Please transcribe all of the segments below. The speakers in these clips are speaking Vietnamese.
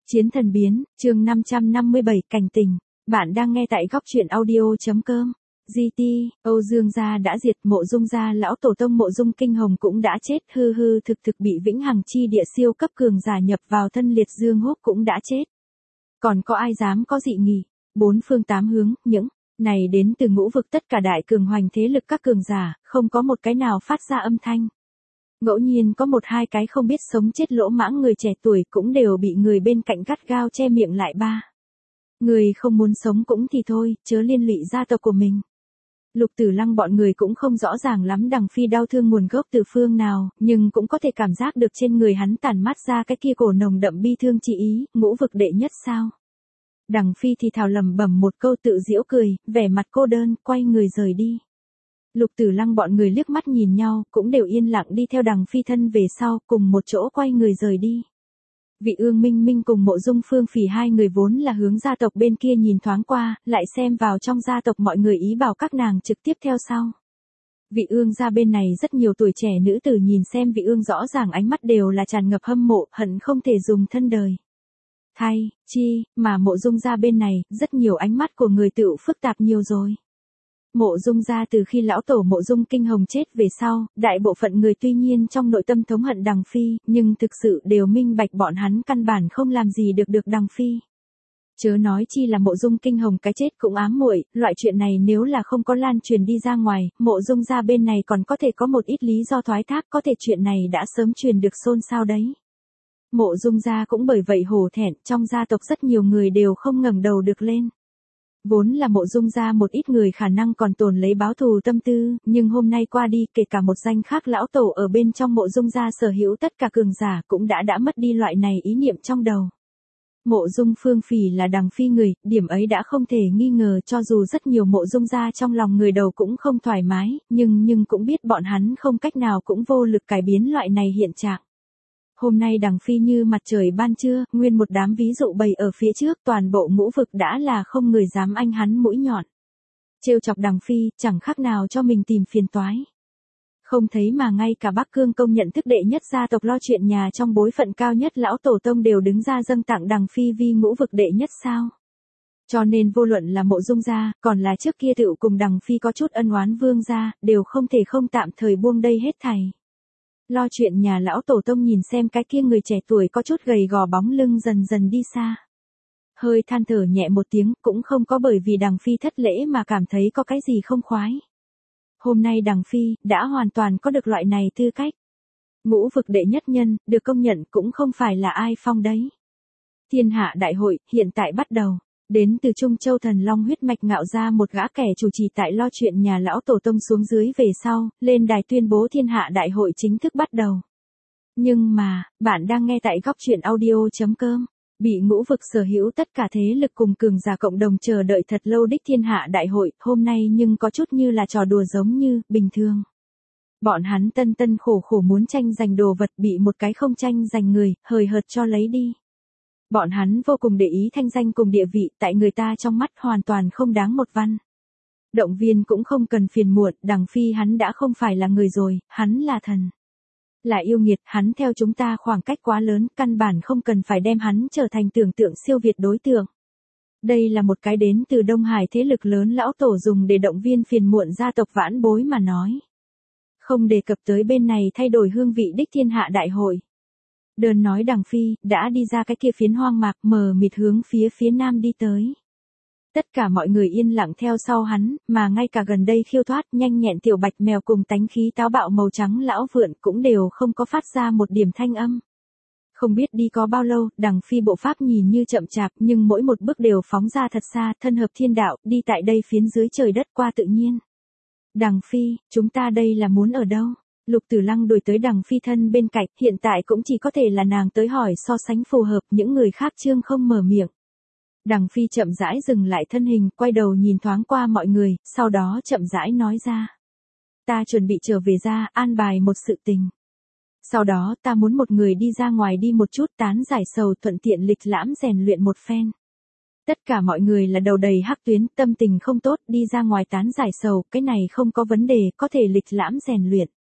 Chiến thần biến, chương 557 cảnh tình. Bạn đang nghe tại góc truyện audio.com. GT, Âu Dương gia đã diệt, Mộ Dung gia lão tổ tông Mộ Dung Kinh Hồng cũng đã chết, thực bị vĩnh hằng chi địa siêu cấp cường giả nhập vào thân liệt dương húc cũng đã chết. Còn có ai dám có dị nghị? Bốn phương tám hướng, những này đến từ ngũ vực tất cả đại cường hoành thế lực các cường giả, không có một cái nào phát ra âm thanh. Ngẫu nhiên có một hai cái không biết sống chết lỗ mãng người trẻ tuổi cũng đều bị người bên cạnh gắt gao che miệng lại ba. Người không muốn sống cũng thì thôi, chớ liên lụy gia tộc của mình. Lục Tử Lăng bọn người cũng không rõ ràng lắm Đằng Phi đau thương nguồn gốc từ phương nào, nhưng cũng có thể cảm giác được trên người hắn tản mát ra cái kia cổ nồng đậm bi thương chi ý, ngũ vực đệ nhất sao. Đằng Phi thì thào lẩm bẩm một câu tự giễu cười, vẻ mặt cô đơn, quay người rời đi. Lục Tử Lăng bọn người liếc mắt nhìn nhau, cũng đều yên lặng đi theo Đằng Phi thân về sau, cùng một chỗ quay người rời đi. Vị Ương Minh Minh cùng Mộ Dung Phương Phỉ hai người vốn là hướng gia tộc bên kia nhìn thoáng qua, lại xem vào trong gia tộc mọi người ý bảo các nàng trực tiếp theo sau. Vị Ương gia bên này rất nhiều tuổi trẻ nữ tử nhìn xem Vị Ương rõ ràng ánh mắt đều là tràn ngập hâm mộ, hận không thể dùng thân đời thay chi, mà Mộ Dung gia bên này, rất nhiều ánh mắt của người tựu phức tạp nhiều rồi. Mộ Dung gia từ khi lão tổ Mộ Dung Kinh Hồng chết về sau, đại bộ phận người tuy nhiên trong nội tâm thống hận Đằng Phi, nhưng thực sự đều minh bạch bọn hắn căn bản không làm gì được Đằng Phi. Chớ nói chi là Mộ Dung Kinh Hồng cái chết cũng ám muội, loại chuyện này nếu là không có lan truyền đi ra ngoài, Mộ Dung gia bên này còn có thể có một ít lý do thoái thác, có thể chuyện này đã sớm truyền được xôn xao đấy. Mộ Dung gia cũng bởi vậy hổ thẹn, trong gia tộc rất nhiều người đều không ngẩng đầu được lên. Vốn là Mộ Dung gia một ít người khả năng còn tồn lấy báo thù tâm tư, nhưng hôm nay qua đi kể cả một danh khác lão tổ ở bên trong Mộ Dung gia sở hữu tất cả cường giả cũng đã mất đi loại này ý niệm trong đầu. Mộ Dung Phương Phỉ là Đằng Phi người, điểm ấy đã không thể nghi ngờ, cho dù rất nhiều Mộ Dung gia trong lòng người đầu cũng không thoải mái, nhưng cũng biết bọn hắn không cách nào cũng vô lực cải biến loại này hiện trạng. Hôm nay Đằng Phi như mặt trời ban trưa, nguyên một đám ví dụ bày ở phía trước, toàn bộ ngũ vực đã là không người dám anh hắn mũi nhọn. Trêu chọc Đằng Phi, chẳng khác nào cho mình tìm phiền toái. Không thấy mà ngay cả Bắc Cương công nhận thức đệ nhất gia tộc lo chuyện nhà trong bối phận cao nhất lão tổ tông đều đứng ra dâng tặng Đằng Phi vi ngũ vực đệ nhất sao. Cho nên vô luận là Mộ Dung gia, còn là trước kia tựu cùng Đằng Phi có chút ân oán Vương gia, đều không thể không tạm thời buông đây hết thảy. Lo chuyện nhà lão tổ tông nhìn xem cái kia người trẻ tuổi có chút gầy gò bóng lưng dần dần đi xa. Hơi than thở nhẹ một tiếng, cũng không có bởi vì Đằng Phi thất lễ mà cảm thấy có cái gì không khoái. Hôm nay Đằng Phi đã hoàn toàn có được loại này tư cách. Ngũ vực đệ nhất nhân, được công nhận cũng không phải là ai phong đấy. Thiên hạ đại hội, hiện tại bắt đầu. Đến từ Trung Châu Thần Long huyết mạch ngạo ra một gã kẻ chủ trì tại lo chuyện nhà lão tổ tông xuống dưới về sau, lên đài tuyên bố thiên hạ đại hội chính thức bắt đầu. Nhưng mà, bạn đang nghe tại góc truyện audio.com, bị ngũ vực sở hữu tất cả thế lực cùng cường giả cộng đồng chờ đợi thật lâu đích thiên hạ đại hội, hôm nay nhưng có chút như là trò đùa giống như, bình thường. Bọn hắn tân khổ muốn tranh giành đồ vật bị một cái không tranh giành người, hời hợt cho lấy đi. Bọn hắn vô cùng để ý thanh danh cùng địa vị, tại người ta trong mắt hoàn toàn không đáng một văn. Động viên cũng không cần phiền muộn, Đằng Phi hắn đã không phải là người rồi, hắn là thần. Là yêu nghiệt, hắn theo chúng ta khoảng cách quá lớn, căn bản không cần phải đem hắn trở thành tưởng tượng siêu việt đối tượng. Đây là một cái đến từ Đông Hải thế lực lớn lão tổ dùng để động viên phiền muộn gia tộc vãn bối mà nói. Không đề cập tới bên này thay đổi hương vị đích thiên hạ đại hội. Đơn nói Đằng Phi, đã đi ra cái kia phiến hoang mạc mờ mịt hướng phía nam đi tới. Tất cả mọi người yên lặng theo sau hắn, mà ngay cả gần đây khiêu thoát nhanh nhẹn tiểu bạch mèo cùng tánh khí táo bạo màu trắng lão vượn cũng đều không có phát ra một điểm thanh âm. Không biết đi có bao lâu, Đằng Phi bộ pháp nhìn như chậm chạp nhưng mỗi một bước đều phóng ra thật xa, thân hợp thiên đạo, đi tại đây phiến dưới trời đất qua tự nhiên. Đằng Phi, chúng ta đây là muốn ở đâu? Lục Tử Lăng đuổi tới Đằng Phi thân bên cạnh, hiện tại cũng chỉ có thể là nàng tới hỏi so sánh phù hợp, những người khác chương không mở miệng. Đằng Phi chậm rãi dừng lại thân hình, quay đầu nhìn thoáng qua mọi người, sau đó chậm rãi nói ra. Ta chuẩn bị trở về ra, an bài một sự tình. Sau đó ta muốn một người đi ra ngoài đi một chút tán giải sầu, thuận tiện lịch lãm rèn luyện một phen. Tất cả mọi người là đầu đầy hắc tuyến, tâm tình không tốt, đi ra ngoài tán giải sầu, cái này không có vấn đề, có thể lịch lãm rèn luyện.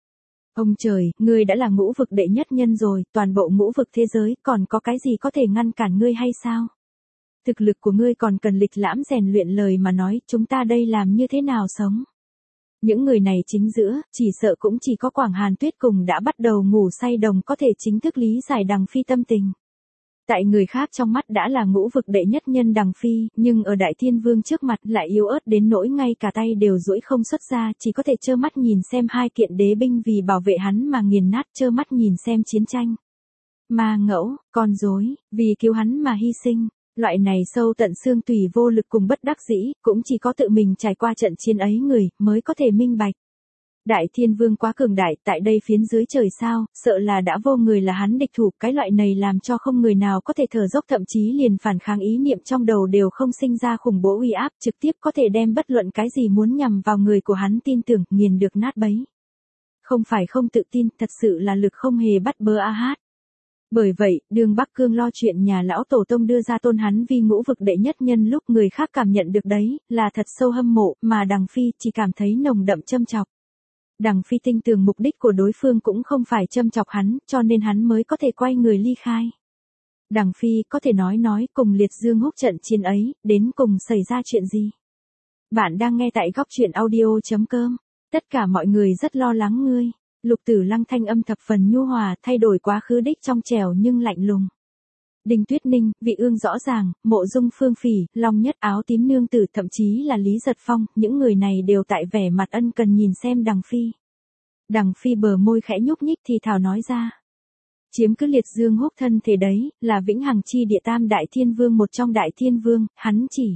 Ông trời, ngươi đã là ngũ vực đệ nhất nhân rồi, toàn bộ ngũ vực thế giới, còn có cái gì có thể ngăn cản ngươi hay sao? Thực lực của ngươi còn cần lịch lãm rèn luyện, lời mà nói, chúng ta đây làm như thế nào sống? Những người này chính giữa, chỉ sợ cũng chỉ có Quảng Hàn Tuyết cùng đã bắt đầu ngủ say đồng có thể chính thức lý giải Đằng Phi tâm tình. Tại người khác trong mắt đã là ngũ vực đệ nhất nhân Đằng Phi, nhưng ở Đại Thiên Vương trước mặt lại yếu ớt đến nỗi ngay cả tay đều duỗi không xuất ra, chỉ có thể trơ mắt nhìn xem hai kiện đế binh vì bảo vệ hắn mà nghiền nát, trơ mắt nhìn xem chiến tranh. Ma ngẫu, con rối, vì cứu hắn mà hy sinh. Loại này sâu tận xương tùy vô lực cùng bất đắc dĩ, cũng chỉ có tự mình trải qua trận chiến ấy người, mới có thể minh bạch. Đại Thiên Vương quá cường đại, tại đây phiến dưới trời sao, sợ là đã vô người là hắn địch thủ, cái loại này làm cho không người nào có thể thở dốc, thậm chí liền phản kháng ý niệm trong đầu đều không sinh ra, khủng bố uy áp, trực tiếp có thể đem bất luận cái gì muốn nhằm vào người của hắn tin tưởng, nghiền được nát bấy. Không phải không tự tin, thật sự là lực không hề bắt bớ a hát. Bởi vậy, Đường Bắc Cương lo chuyện nhà lão tổ tông đưa ra tôn hắn vi ngũ vực đệ nhất nhân lúc người khác cảm nhận được đấy, là thật sâu hâm mộ, mà Đằng Phi chỉ cảm thấy nồng đậm châm chọc. Đằng Phi tin tưởng mục đích của đối phương cũng không phải châm chọc hắn, cho nên hắn mới có thể quay người ly khai. Đằng Phi có thể nói cùng Liệt Dương húc trận chiến ấy, đến cùng xảy ra chuyện gì? Bạn đang nghe tại góc truyện audio.com. Tất cả mọi người rất lo lắng ngươi. Lục Tử Lăng thanh âm thập phần nhu hòa, thay đổi quá khứ đích trong trẻo nhưng lạnh lùng. Đinh Tuyết Ninh, Vị Ương rõ ràng, Mộ Dung Phương Phỉ, Long Nhất, Áo Tím nương tử, thậm chí là Lý Giật Phong, những người này đều tại vẻ mặt ân cần nhìn xem Đằng Phi. Đằng Phi bờ môi khẽ nhúc nhích thì thào nói ra. Chiếm cứ Liệt Dương húc thân thể đấy, là vĩnh hằng chi địa tam đại thiên vương, một trong đại thiên vương, hắn chỉ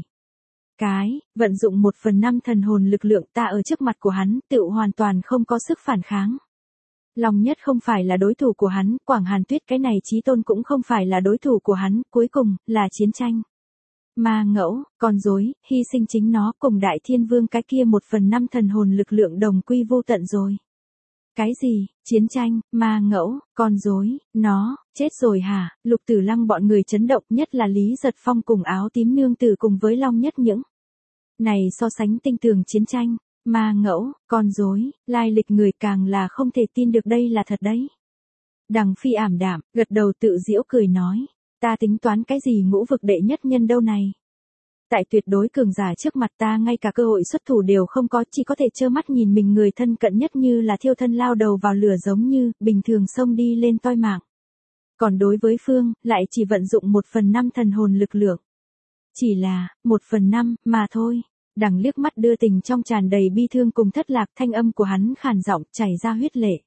vận dụng 1/5 thần hồn lực lượng, ta ở trước mặt của hắn, tự hoàn toàn không có sức phản kháng. Long Nhất không phải là đối thủ của hắn, Quảng Hàn Tuyết cái này chí tôn cũng không phải là đối thủ của hắn, cuối cùng, là chiến tranh. Ma ngẫu, con rối, hy sinh chính nó cùng Đại Thiên Vương cái kia 1/5 thần hồn lực lượng đồng quy vô tận rồi. Cái gì, chiến tranh, ma ngẫu, con rối, nó, chết rồi hả? Lục Tử Lăng bọn người chấn động, nhất là Lý Giật Phong cùng Áo Tím nương tử cùng với Long Nhất những này so sánh tinh tường chiến tranh. Ma ngẫu, con rối, lai lịch người càng là không thể tin được đây là thật đấy. Đằng Phi ảm đạm, gật đầu tự giễu cười nói. Ta tính toán cái gì ngũ vực đệ nhất nhân đâu này. Tại tuyệt đối cường giả trước mặt ta ngay cả cơ hội xuất thủ đều không có, chỉ có thể trơ mắt nhìn mình người thân cận nhất như là thiêu thân lao đầu vào lửa, giống như bình thường xông đi lên toi mạng. Còn đối với Phương, lại chỉ vận dụng 1/5 thần hồn lực lượng. Chỉ là 1/5 mà thôi. Đằng liếc mắt đưa tình trong tràn đầy bi thương cùng thất lạc, thanh âm của hắn khàn giọng, chảy ra huyết lệ.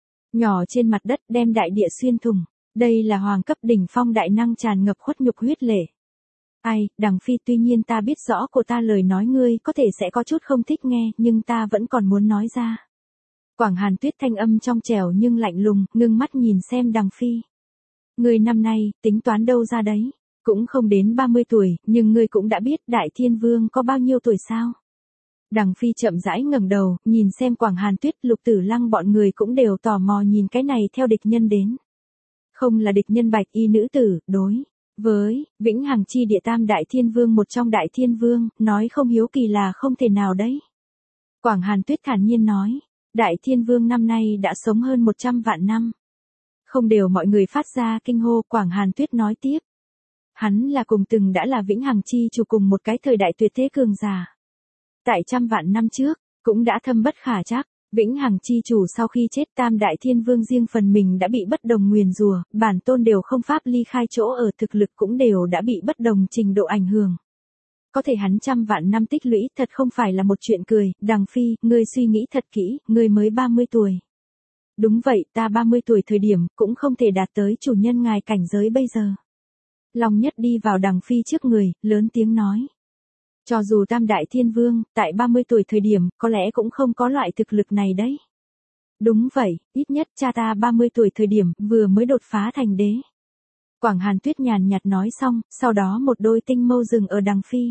Nhỏ trên mặt đất đem đại địa xuyên thủng. Đây là hoàng cấp đỉnh phong đại năng tràn ngập khuất nhục huyết lệ. Ai, Đằng Phi, tuy nhiên ta biết rõ của ta lời nói ngươi có thể sẽ có chút không thích nghe, nhưng ta vẫn còn muốn nói ra. Quảng Hàn Tuyết thanh âm trong trẻo nhưng lạnh lùng, ngưng mắt nhìn xem Đằng Phi. Ngươi năm nay, tính toán đâu ra đấy? Cũng không đến 30 tuổi, nhưng ngươi cũng đã biết Đại Thiên Vương có bao nhiêu tuổi sao? Đằng Phi chậm rãi ngẩng đầu, nhìn xem Quảng Hàn Tuyết, Lục Tử Lăng bọn người cũng đều tò mò nhìn cái này theo địch nhân đến. Không là địch nhân bạch y nữ tử, đối với vĩnh hằng chi địa tam đại thiên vương, một trong đại thiên vương, nói không hiếu kỳ là không thể nào đấy. Quảng Hàn Tuyết thản nhiên nói, Đại Thiên Vương năm nay đã sống hơn 100 vạn năm. Không đều mọi người phát ra kinh hô. Quảng Hàn Tuyết nói tiếp. Hắn là cùng từng đã là vĩnh hằng chi chủ cùng một cái thời đại tuyệt thế cường giả. Tại trăm vạn năm trước, cũng đã thâm bất khả trắc. Vĩnh hằng chi chủ sau khi chết, tam đại thiên vương riêng phần mình đã bị bất đồng nguyền rủa, bản tôn đều không pháp ly khai chỗ ở, thực lực cũng đều đã bị bất đồng trình độ ảnh hưởng. Có thể hắn trăm vạn năm tích lũy thật không phải là một chuyện cười. Đằng Phi, ngươi suy nghĩ thật kỹ, ngươi mới 30 tuổi. Đúng vậy, ta 30 tuổi thời điểm, cũng không thể đạt tới chủ nhân ngài cảnh giới bây giờ. Long Nhất đi vào Đằng Phi trước người, lớn tiếng nói. Cho dù tam đại thiên vương, tại 30 tuổi thời điểm, có lẽ cũng không có loại thực lực này đấy. Đúng vậy, ít nhất cha ta 30 tuổi thời điểm, vừa mới đột phá thành đế. Quảng Hàn Tuyết nhàn nhạt nói xong, sau đó một đôi tinh mâu dừng ở Đằng Phi.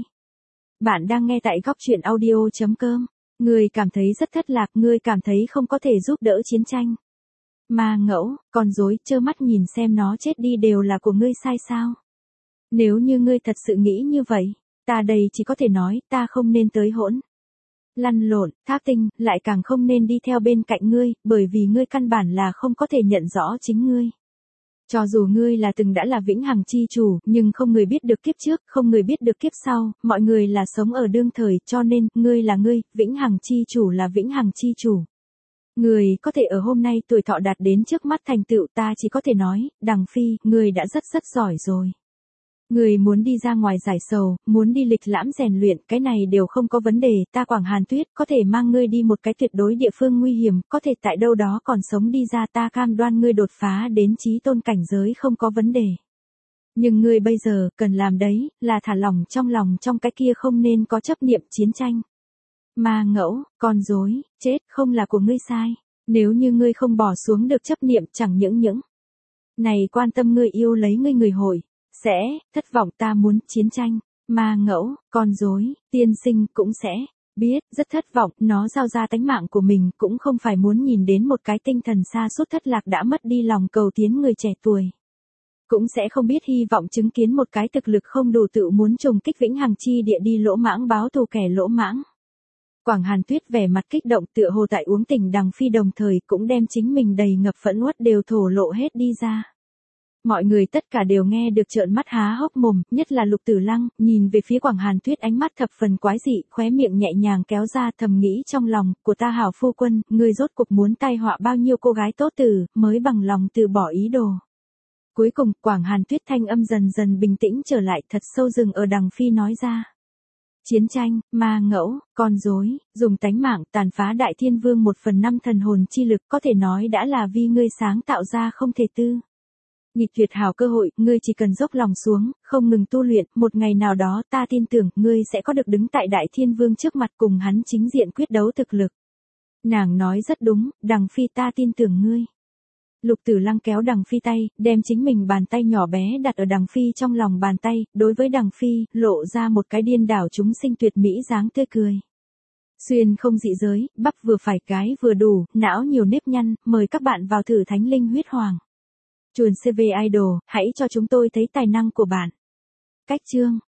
Bạn đang nghe tại góc truyện audio.com. Ngươi cảm thấy rất thất lạc, ngươi cảm thấy không có thể giúp đỡ chiến tranh. Ma ngẫu, con rối, trơ mắt nhìn xem nó chết đi đều là của ngươi sai sao? Nếu như ngươi thật sự nghĩ như vậy, ta đây chỉ có thể nói, ta không nên tới hỗn. Lăn lộn, thác tinh, lại càng không nên đi theo bên cạnh ngươi, bởi vì ngươi căn bản là không có thể nhận rõ chính ngươi. Cho dù ngươi là từng đã là vĩnh hằng chi chủ, nhưng không người biết được kiếp trước, không người biết được kiếp sau, mọi người là sống ở đương thời, cho nên, ngươi là ngươi, vĩnh hằng chi chủ là vĩnh hằng chi chủ. Người có thể ở hôm nay tuổi thọ đạt đến trước mắt thành tựu, ta chỉ có thể nói, Đằng Phi, người đã rất giỏi rồi. Người muốn đi ra ngoài giải sầu, muốn đi lịch lãm rèn luyện, cái này đều không có vấn đề, ta Quảng Hàn Tuyết có thể mang ngươi đi một cái tuyệt đối địa phương nguy hiểm, có thể tại đâu đó còn sống đi ra, ta cam đoan ngươi đột phá đến chí tôn cảnh giới không có vấn đề. Nhưng ngươi bây giờ, cần làm đấy, là thả lỏng trong cái kia không nên có chấp niệm chiến tranh. Ma ngẫu, con dối, chết không là của ngươi sai. Nếu như ngươi không bỏ xuống được chấp niệm, chẳng những này quan tâm ngươi yêu lấy ngươi người hội, sẽ, thất vọng, ta muốn chiến tranh. Ma ngẫu, con dối, tiên sinh cũng sẽ, biết, rất thất vọng, nó giao ra tánh mạng của mình cũng không phải muốn nhìn đến một cái tinh thần sa sút thất lạc đã mất đi lòng cầu tiến người trẻ tuổi. Cũng sẽ không biết hy vọng chứng kiến một cái thực lực không đủ tự muốn trùng kích vĩnh hằng chi địa đi lỗ mãng báo thù kẻ lỗ mãng. Quảng Hàn Tuyết vẻ mặt kích động tựa hồ tại uống tình Đằng Phi đồng thời cũng đem chính mình đầy ngập phẫn uất đều thổ lộ hết đi ra. Mọi người tất cả đều nghe được trợn mắt há hốc mồm, nhất là Lục Tử Lăng, nhìn về phía Quảng Hàn Tuyết ánh mắt thập phần quái dị, khóe miệng nhẹ nhàng kéo ra thầm nghĩ trong lòng, của ta hảo phu quân, ngươi rốt cuộc muốn tai họa bao nhiêu cô gái tốt tử, mới bằng lòng từ bỏ ý đồ. Cuối cùng, Quảng Hàn Tuyết thanh âm dần dần bình tĩnh trở lại thật sâu dừng ở Đằng Phi nói ra. Chiến tranh, ma ngẫu, con rối, dùng tánh mạng tàn phá Đại Thiên Vương 1/5 thần hồn chi lực có thể nói đã là vì ngươi sáng tạo ra không thể tư. Nghịch tuyệt hảo cơ hội, ngươi chỉ cần dốc lòng xuống, không ngừng tu luyện, một ngày nào đó ta tin tưởng ngươi sẽ có được đứng tại Đại Thiên Vương trước mặt cùng hắn chính diện quyết đấu thực lực. Nàng nói rất đúng, Đằng Phi ta tin tưởng ngươi. Lục Tử Lăng kéo Đằng Phi tay, đem chính mình bàn tay nhỏ bé đặt ở Đằng Phi trong lòng bàn tay, đối với Đằng Phi, lộ ra một cái điên đảo chúng sinh tuyệt mỹ dáng tươi cười. Xuyên không dị giới, bắp vừa phải cái vừa đủ, não nhiều nếp nhăn, mời các bạn vào thử Thánh Linh Huyết Hoàng. Chuồn CV Idol, hãy cho chúng tôi thấy tài năng của bạn. Cách chương